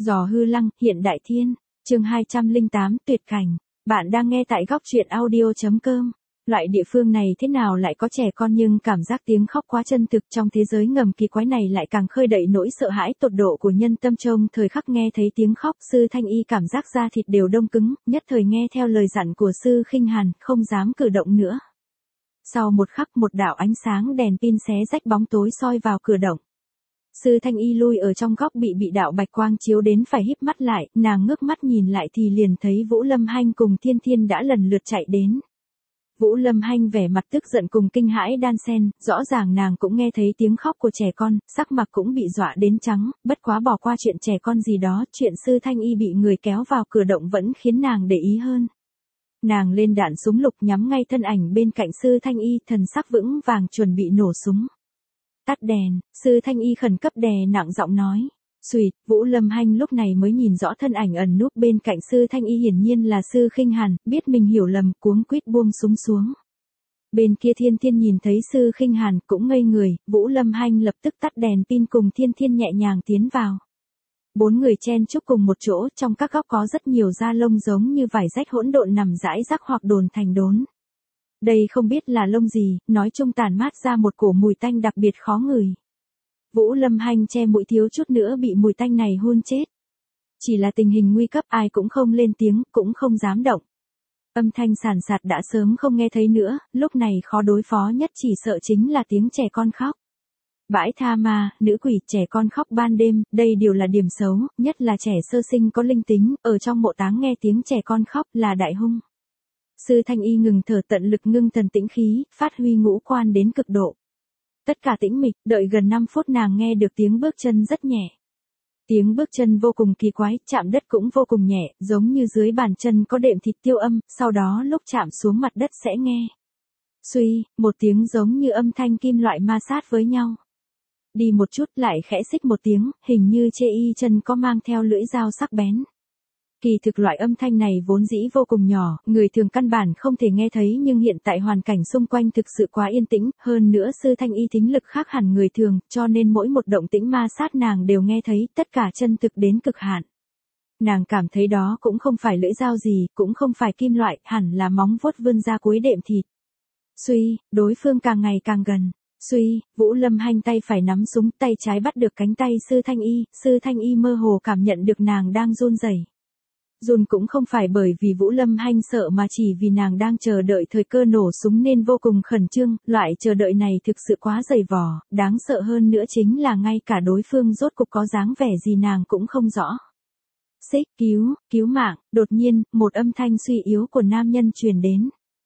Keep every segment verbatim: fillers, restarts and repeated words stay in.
Giò hư lăng, hiện đại thiên. Chương hai trăm lẻ tám, tuyệt cảnh. Bạn đang nghe tại góc truyện audio chấm com. Loại địa phương này thế nào lại có trẻ con nhưng cảm giác tiếng khóc quá chân thực, trong thế giới ngầm kỳ quái này lại càng khơi đậy nỗi sợ hãi tột độ của nhân tâm. Trông thời khắc nghe thấy tiếng khóc, Sư Thanh Y cảm giác da thịt đều đông cứng, nhất thời nghe theo lời dặn của Sư Khinh Hàn, không dám cử động nữa. Sau một khắc, một đạo ánh sáng đèn pin xé rách bóng tối soi vào cửa động. Sư Thanh Y lui ở trong góc bị bị đạo bạch quang chiếu đến phải híp mắt lại, nàng ngước mắt nhìn lại thì liền thấy Vũ Lâm Hanh cùng Thiên Thiên đã lần lượt chạy đến. Vũ Lâm Hanh vẻ mặt tức giận cùng kinh hãi đan xen, rõ ràng nàng cũng nghe thấy tiếng khóc của trẻ con, sắc mặt cũng bị dọa đến trắng, bất quá bỏ qua chuyện trẻ con gì đó, chuyện Sư Thanh Y bị người kéo vào cửa động vẫn khiến nàng để ý hơn. Nàng lên đạn súng lục nhắm ngay thân ảnh bên cạnh Sư Thanh Y, thần sắc vững vàng chuẩn bị nổ súng. Tắt đèn, Sư Thanh Y khẩn cấp đè nặng giọng nói. Xùyt, Vũ Lâm Hanh lúc này mới nhìn rõ thân ảnh ẩn núp bên cạnh Sư Thanh Y, hiển nhiên là Sư Khinh Hàn, biết mình hiểu lầm, cuống quýt buông súng xuống. Bên kia Thiên Thiên nhìn thấy Sư Khinh Hàn cũng ngây người, Vũ Lâm Hanh lập tức tắt đèn pin cùng Thiên Thiên nhẹ nhàng tiến vào. Bốn người chen chúc cùng một chỗ, trong các góc có rất nhiều da lông giống như vải rách hỗn độn nằm rải rác hoặc đồn thành đốn. Đây không biết là lông gì, nói chung tản mát ra một cổ mùi tanh đặc biệt khó ngửi. Vũ Lâm Hanh che mũi thiếu chút nữa bị mùi tanh này hôn chết. Chỉ là tình hình nguy cấp, ai cũng không lên tiếng, cũng không dám động. Âm thanh sàn sạt đã sớm không nghe thấy nữa, lúc này khó đối phó nhất chỉ sợ chính là tiếng trẻ con khóc. Bãi tha ma, nữ quỷ, trẻ con khóc ban đêm, đây đều là điểm xấu, nhất là trẻ sơ sinh có linh tính, ở trong mộ táng nghe tiếng trẻ con khóc là đại hung. Sư Thanh Y ngừng thở, tận lực ngưng thần tĩnh khí, phát huy ngũ quan đến cực độ. Tất cả tĩnh mịch, đợi gần năm phút nàng nghe được tiếng bước chân rất nhẹ. Tiếng bước chân vô cùng kỳ quái, chạm đất cũng vô cùng nhẹ, giống như dưới bàn chân có đệm thịt tiêu âm, sau đó lúc chạm xuống mặt đất sẽ nghe. Suy, một tiếng giống như âm thanh kim loại ma sát với nhau. Đi một chút lại khẽ xích một tiếng, hình như chê y chân có mang theo lưỡi dao sắc bén. Kỳ thực loại âm thanh này vốn dĩ vô cùng nhỏ, người thường căn bản không thể nghe thấy, nhưng hiện tại hoàn cảnh xung quanh thực sự quá yên tĩnh, hơn nữa Sư Thanh Y thính lực khác hẳn người thường, cho nên mỗi một động tĩnh ma sát nàng đều nghe thấy, tất cả chân thực đến cực hạn. Nàng cảm thấy đó cũng không phải lưỡi dao gì, cũng không phải kim loại, hẳn là móng vuốt vươn ra cuối đệm thịt. Suy, đối phương càng ngày càng gần. Suy, Vũ Lâm Hanh tay phải nắm súng, tay trái bắt được cánh tay Sư Thanh Y, Sư Thanh Y mơ hồ cảm nhận được nàng đang run rẩy. Run cũng không phải bởi vì Vũ Lâm Hanh sợ mà chỉ vì nàng đang chờ đợi thời cơ nổ súng nên vô cùng khẩn trương, loại chờ đợi này thực sự quá dày vò, đáng sợ hơn nữa chính là ngay cả đối phương rốt cục có dáng vẻ gì nàng cũng không rõ. Xích, cứu, cứu mạng, đột nhiên, một âm thanh suy yếu của nam nhân truyền đến.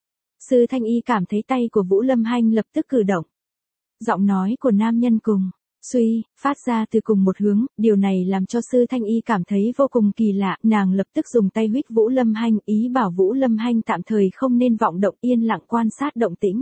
Sư Thanh Y cảm thấy tay của Vũ Lâm Hanh lập tức cử động. Giọng nói của nam nhân cùng Suy, phát ra từ cùng một hướng, điều này làm cho Sư Thanh Y cảm thấy vô cùng kỳ lạ, nàng lập tức dùng tay huých Vũ Lâm Hanh, ý bảo Vũ Lâm Hanh tạm thời không nên vọng động, yên lặng quan sát động tĩnh.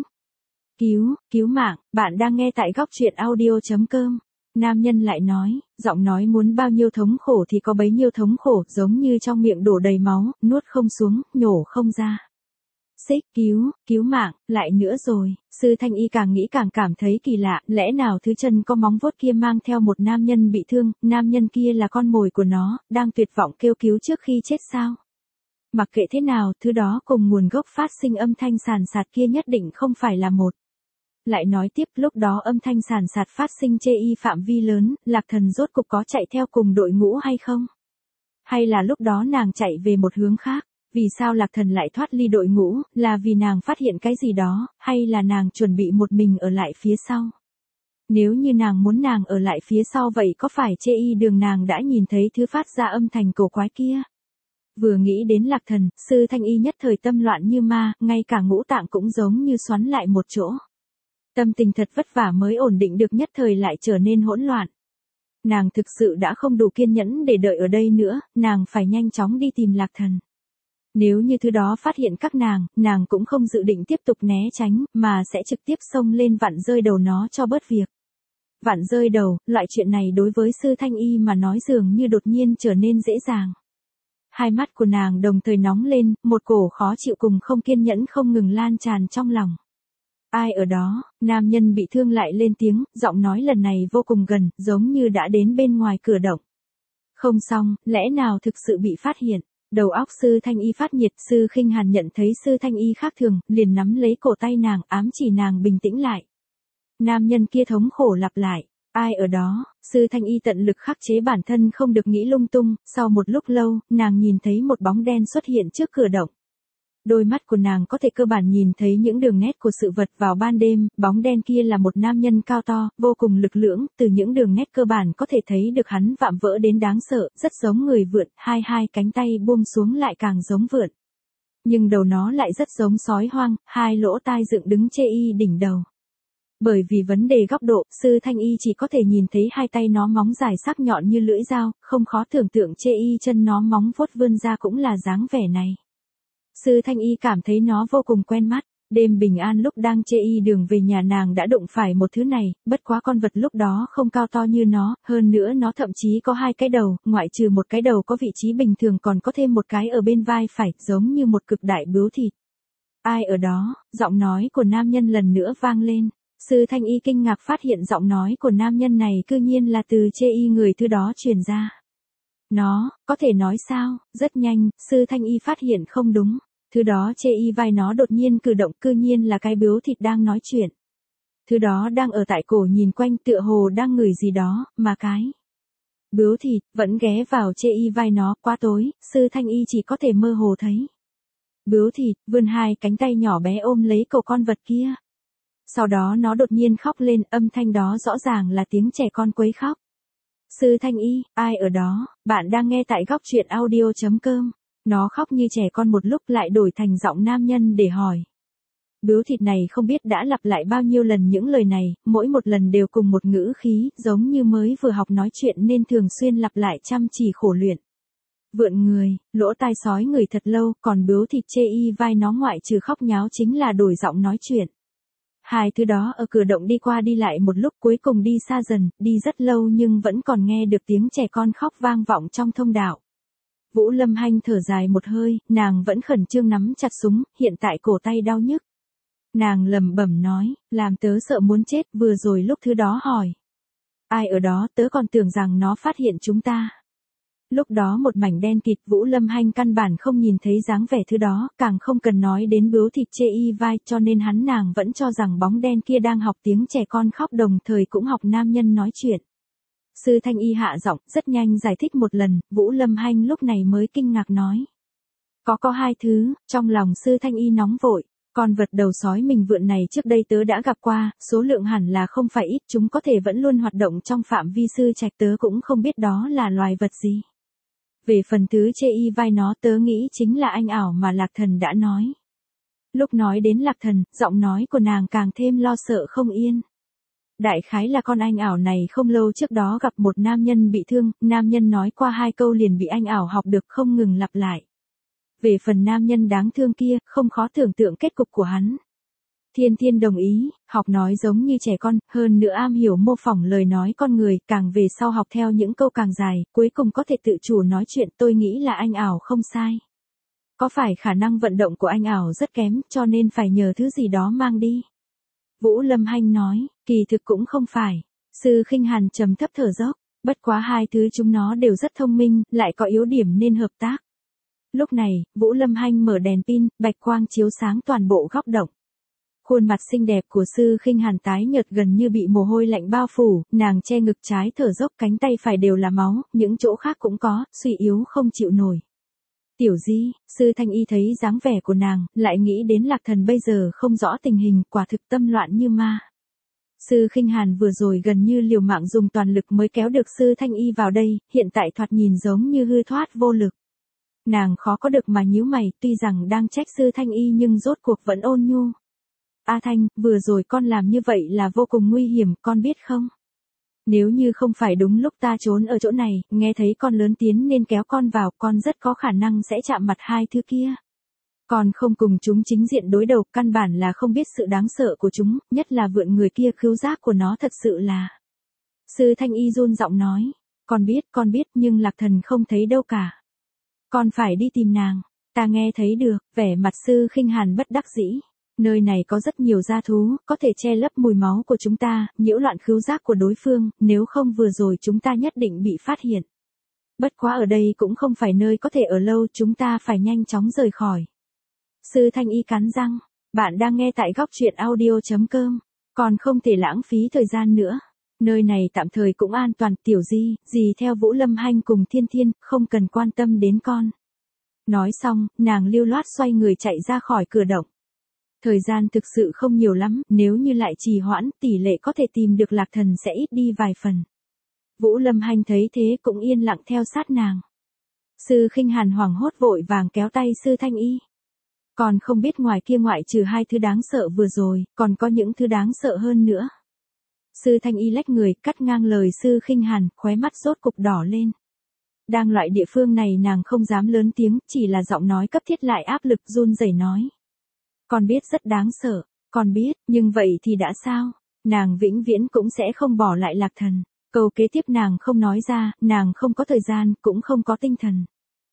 Cứu, cứu mạng, bạn đang nghe tại góc truyện audio chấm com. Nam nhân lại nói, giọng nói muốn bao nhiêu thống khổ thì có bấy nhiêu thống khổ, giống như trong miệng đổ đầy máu, nuốt không xuống, nhổ không ra. Xích, cứu, cứu mạng, lại nữa rồi, Sư Thanh Y càng nghĩ càng cảm thấy kỳ lạ, lẽ nào thứ chân có móng vuốt kia mang theo một nam nhân bị thương, nam nhân kia là con mồi của nó, đang tuyệt vọng kêu cứu trước khi chết sao? Mặc kệ thế nào, thứ đó cùng nguồn gốc phát sinh âm thanh sàn sạt kia nhất định không phải là một. Lại nói tiếp, lúc đó âm thanh sàn sạt phát sinh chê y phạm vi lớn, Lạc Thần rốt cục có chạy theo cùng đội ngũ hay không? Hay là lúc đó nàng chạy về một hướng khác? Vì sao Lạc Thần lại thoát ly đội ngũ, là vì nàng phát hiện cái gì đó, hay là nàng chuẩn bị một mình ở lại phía sau? Nếu như nàng muốn nàng ở lại phía sau vậy có phải chê y đường nàng đã nhìn thấy thứ phát ra âm thanh cổ quái kia? Vừa nghĩ đến Lạc Thần, Sư Thanh Y nhất thời tâm loạn như ma, ngay cả ngũ tạng cũng giống như xoắn lại một chỗ. Tâm tình thật vất vả mới ổn định được nhất thời lại trở nên hỗn loạn. Nàng thực sự đã không đủ kiên nhẫn để đợi ở đây nữa, nàng phải nhanh chóng đi tìm Lạc Thần. Nếu như thứ đó phát hiện các nàng, nàng cũng không dự định tiếp tục né tránh, mà sẽ trực tiếp xông lên vặn rơi đầu nó cho bớt việc. Vặn rơi đầu, loại chuyện này đối với Sư Thanh Y mà nói dường như đột nhiên trở nên dễ dàng. Hai mắt của nàng đồng thời nóng lên, một cổ khó chịu cùng không kiên nhẫn không ngừng lan tràn trong lòng. Ai ở đó, nam nhân bị thương lại lên tiếng, giọng nói lần này vô cùng gần, giống như đã đến bên ngoài cửa động. Không xong, lẽ nào thực sự bị phát hiện? Đầu óc Sư Thanh Y phát nhiệt, Sư Khinh Hàn nhận thấy Sư Thanh Y khác thường, liền nắm lấy cổ tay nàng, ám chỉ nàng bình tĩnh lại. Nam nhân kia thống khổ lặp lại, ai ở đó? Sư Thanh Y tận lực khắc chế bản thân không được nghĩ lung tung, sau một lúc lâu, nàng nhìn thấy một bóng đen xuất hiện trước cửa động. Đôi mắt của nàng có thể cơ bản nhìn thấy những đường nét của sự vật vào ban đêm, bóng đen kia là một nam nhân cao to, vô cùng lực lưỡng, từ những đường nét cơ bản có thể thấy được hắn vạm vỡ đến đáng sợ, rất giống người vượn, hai hai cánh tay buông xuống lại càng giống vượn. Nhưng đầu nó lại rất giống sói hoang, hai lỗ tai dựng đứng chê y đỉnh đầu. Bởi vì vấn đề góc độ, Sư Thanh Y chỉ có thể nhìn thấy hai tay nó móng dài sắc nhọn như lưỡi dao, không khó tưởng tượng chê y chân nó móng vuốt vươn ra cũng là dáng vẻ này. Sư Thanh Y cảm thấy nó vô cùng quen mắt, đêm bình an lúc đang chê y đường về nhà nàng đã đụng phải một thứ này, bất quá con vật lúc đó không cao to như nó, hơn nữa nó thậm chí có hai cái đầu, ngoại trừ một cái đầu có vị trí bình thường còn có thêm một cái ở bên vai phải, giống như một cực đại bướu thịt. Ai ở đó? Giọng nói của nam nhân lần nữa vang lên. Sư Thanh Y kinh ngạc phát hiện giọng nói của nam nhân này cư nhiên là từ chê y người thứ đó truyền ra. Nó, có thể nói sao? Rất nhanh, Sư Thanh Y phát hiện không đúng. Thứ đó chê y vai nó đột nhiên cử động, cư nhiên là cái bướu thịt đang nói chuyện. Thứ đó đang ở tại cổ nhìn quanh tựa hồ đang ngửi gì đó, mà cái bướu thịt vẫn ghé vào chê y vai nó, quá tối, Sư Thanh Y chỉ có thể mơ hồ thấy. Bướu thịt vươn hai cánh tay nhỏ bé ôm lấy cổ con vật kia. Sau đó nó đột nhiên khóc lên, âm thanh đó rõ ràng là tiếng trẻ con quấy khóc. Sư Thanh Y, ai ở đó? Bạn đang nghe tại góc truyện audio chấm com. Nó khóc như trẻ con một lúc lại đổi thành giọng nam nhân để hỏi. Bướu thịt này không biết đã lặp lại bao nhiêu lần những lời này, mỗi một lần đều cùng một ngữ khí, giống như mới vừa học nói chuyện nên thường xuyên lặp lại chăm chỉ khổ luyện. Vượn người, lỗ tai sói người thật lâu, còn bướu thịt chê y vai nó ngoại trừ khóc nháo chính là đổi giọng nói chuyện. Hai thứ đó ở cửa động đi qua đi lại một lúc cuối cùng đi xa dần, đi rất lâu nhưng vẫn còn nghe được tiếng trẻ con khóc vang vọng trong thông đạo. Vũ Lâm Hanh thở dài một hơi, nàng vẫn khẩn trương nắm chặt súng, hiện tại cổ tay đau nhức. Nàng lẩm bẩm nói, làm tớ sợ muốn chết, vừa rồi lúc thứ đó hỏi. Ai ở đó, tớ còn tưởng rằng nó phát hiện chúng ta. Lúc đó một mảnh đen kịt, Vũ Lâm Hanh căn bản không nhìn thấy dáng vẻ thứ đó, càng không cần nói đến bướu thịt chê y vai, cho nên hắn nàng vẫn cho rằng bóng đen kia đang học tiếng trẻ con khóc đồng thời cũng học nam nhân nói chuyện. Sư Thanh Y hạ giọng, rất nhanh giải thích một lần, Vũ Lâm Hanh lúc này mới kinh ngạc nói. Có có hai thứ, trong lòng Sư Thanh Y nóng vội, con vật đầu sói mình vượn này trước đây tớ đã gặp qua, số lượng hẳn là không phải ít, chúng có thể vẫn luôn hoạt động trong phạm vi sư trạch, tớ cũng không biết đó là loài vật gì. Về phần thứ chê y vai nó tớ nghĩ chính là anh ảo mà Lạc Thần đã nói. Lúc nói đến Lạc Thần, giọng nói của nàng càng thêm lo sợ không yên. Đại khái là con anh ảo này không lâu trước đó gặp một nam nhân bị thương, nam nhân nói qua hai câu liền bị anh ảo học được không ngừng lặp lại. Về phần nam nhân đáng thương kia, không khó tưởng tượng kết cục của hắn. Thiên Thiên đồng ý, học nói giống như trẻ con, hơn nữa am hiểu mô phỏng lời nói con người, càng về sau học theo những câu càng dài, cuối cùng có thể tự chủ nói chuyện, tôi nghĩ là anh ảo không sai. Có phải khả năng vận động của anh ảo rất kém, cho nên phải nhờ thứ gì đó mang đi? Vũ Lâm Hanh nói, kỳ thực cũng không phải. Sư Khinh Hàn trầm thấp thở dốc, bất quá hai thứ chúng nó đều rất thông minh, lại có yếu điểm nên hợp tác. Lúc này, Vũ Lâm Hanh mở đèn pin, bạch quang chiếu sáng toàn bộ góc động. Khuôn mặt xinh đẹp của Sư Khinh Hàn tái nhợt gần như bị mồ hôi lạnh bao phủ, nàng che ngực trái thở dốc, cánh tay phải đều là máu, những chỗ khác cũng có, suy yếu không chịu nổi. Tiểu Di, Sư Thanh Y thấy dáng vẻ của nàng, lại nghĩ đến Lạc Thần bây giờ không rõ tình hình, quả thực tâm loạn như ma. Sư Khinh Hàn vừa rồi gần như liều mạng dùng toàn lực mới kéo được Sư Thanh Y vào đây, hiện tại thoạt nhìn giống như hư thoát vô lực. Nàng khó có được mà nhíu mày, tuy rằng đang trách Sư Thanh Y nhưng rốt cuộc vẫn ôn nhu. A Thanh, vừa rồi con làm như vậy là vô cùng nguy hiểm, con biết không? Nếu như không phải đúng lúc ta trốn ở chỗ này, nghe thấy con lớn tiếng nên kéo con vào, con rất có khả năng sẽ chạm mặt hai thứ kia. Con không cùng chúng chính diện đối đầu, căn bản là không biết sự đáng sợ của chúng, nhất là vượn người kia, khứu giác của nó thật sự là. Sư Thanh Y run giọng nói, con biết, con biết, nhưng Lạc Thần không thấy đâu cả. Con phải đi tìm nàng, ta nghe thấy được, vẻ mặt Sư Khinh Hàn bất đắc dĩ. Nơi này có rất nhiều gia thú, có thể che lấp mùi máu của chúng ta, nhiễu loạn khứu giác của đối phương, nếu không vừa rồi chúng ta nhất định bị phát hiện. Bất quá ở đây cũng không phải nơi có thể ở lâu, chúng ta phải nhanh chóng rời khỏi. Sư Thanh Y cắn răng, bạn đang nghe tại góc truyện audio.com, còn không thể lãng phí thời gian nữa. Nơi này tạm thời cũng an toàn, Tiểu Di, dì theo Vũ Lâm Hanh cùng Thiên Thiên, không cần quan tâm đến con. Nói xong, nàng lưu loát xoay người chạy ra khỏi cửa động. Thời gian thực sự không nhiều lắm, nếu như lại trì hoãn, tỷ lệ có thể tìm được Lạc Thần sẽ ít đi vài phần. Vũ Lâm Hanh thấy thế cũng yên lặng theo sát nàng. Sư Khinh Hàn hoảng hốt vội vàng kéo tay Sư Thanh Y. Còn không biết ngoài kia ngoại trừ hai thứ đáng sợ vừa rồi, còn có những thứ đáng sợ hơn nữa. Sư Thanh Y lách người, cắt ngang lời Sư Khinh Hàn, khóe mắt rốt cục đỏ lên. Đang loại địa phương này nàng không dám lớn tiếng, chỉ là giọng nói cấp thiết lại áp lực run rẩy nói. Con biết rất đáng sợ, con biết, nhưng vậy thì đã sao? Nàng vĩnh viễn cũng sẽ không bỏ lại Lạc Thần. Câu kế tiếp nàng không nói ra, nàng không có thời gian, cũng không có tinh thần.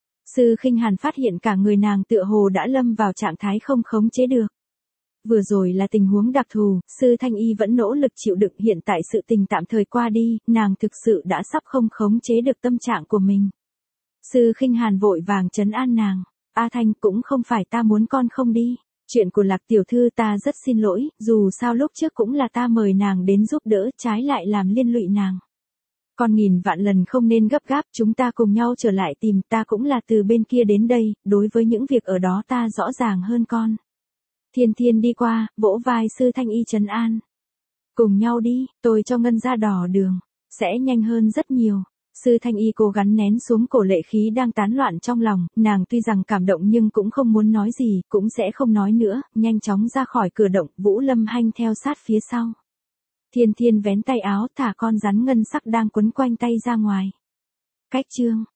Sư Khinh Hàn phát hiện cả người nàng tựa hồ đã lâm vào trạng thái không khống chế được. Vừa rồi là tình huống đặc thù, Sư Thanh Y vẫn nỗ lực chịu đựng, hiện tại sự tình tạm thời qua đi, nàng thực sự đã sắp không khống chế được tâm trạng của mình. Sư Khinh Hàn vội vàng trấn an nàng, A Thanh, cũng không phải ta muốn con không đi. Chuyện của Lạc tiểu thư ta rất xin lỗi, dù sao lúc trước cũng là ta mời nàng đến giúp đỡ, trái lại làm liên lụy nàng. Con nghìn vạn lần không nên gấp gáp, chúng ta cùng nhau trở lại tìm, ta cũng là từ bên kia đến đây, đối với những việc ở đó ta rõ ràng hơn con. Thiên Thiên đi qua, vỗ vai Sư Thanh Y trấn an. Cùng nhau đi, tôi cho Ngân ra đỏ đường, sẽ nhanh hơn rất nhiều. Sư Thanh Y cố gắng nén xuống cổ lệ khí đang tán loạn trong lòng, nàng tuy rằng cảm động nhưng cũng không muốn nói gì, cũng sẽ không nói nữa, nhanh chóng ra khỏi cửa động, Vũ Lâm Hanh theo sát phía sau. Thiên Thiên vén tay áo thả con rắn ngân sắc đang quấn quanh tay ra ngoài. Cách chương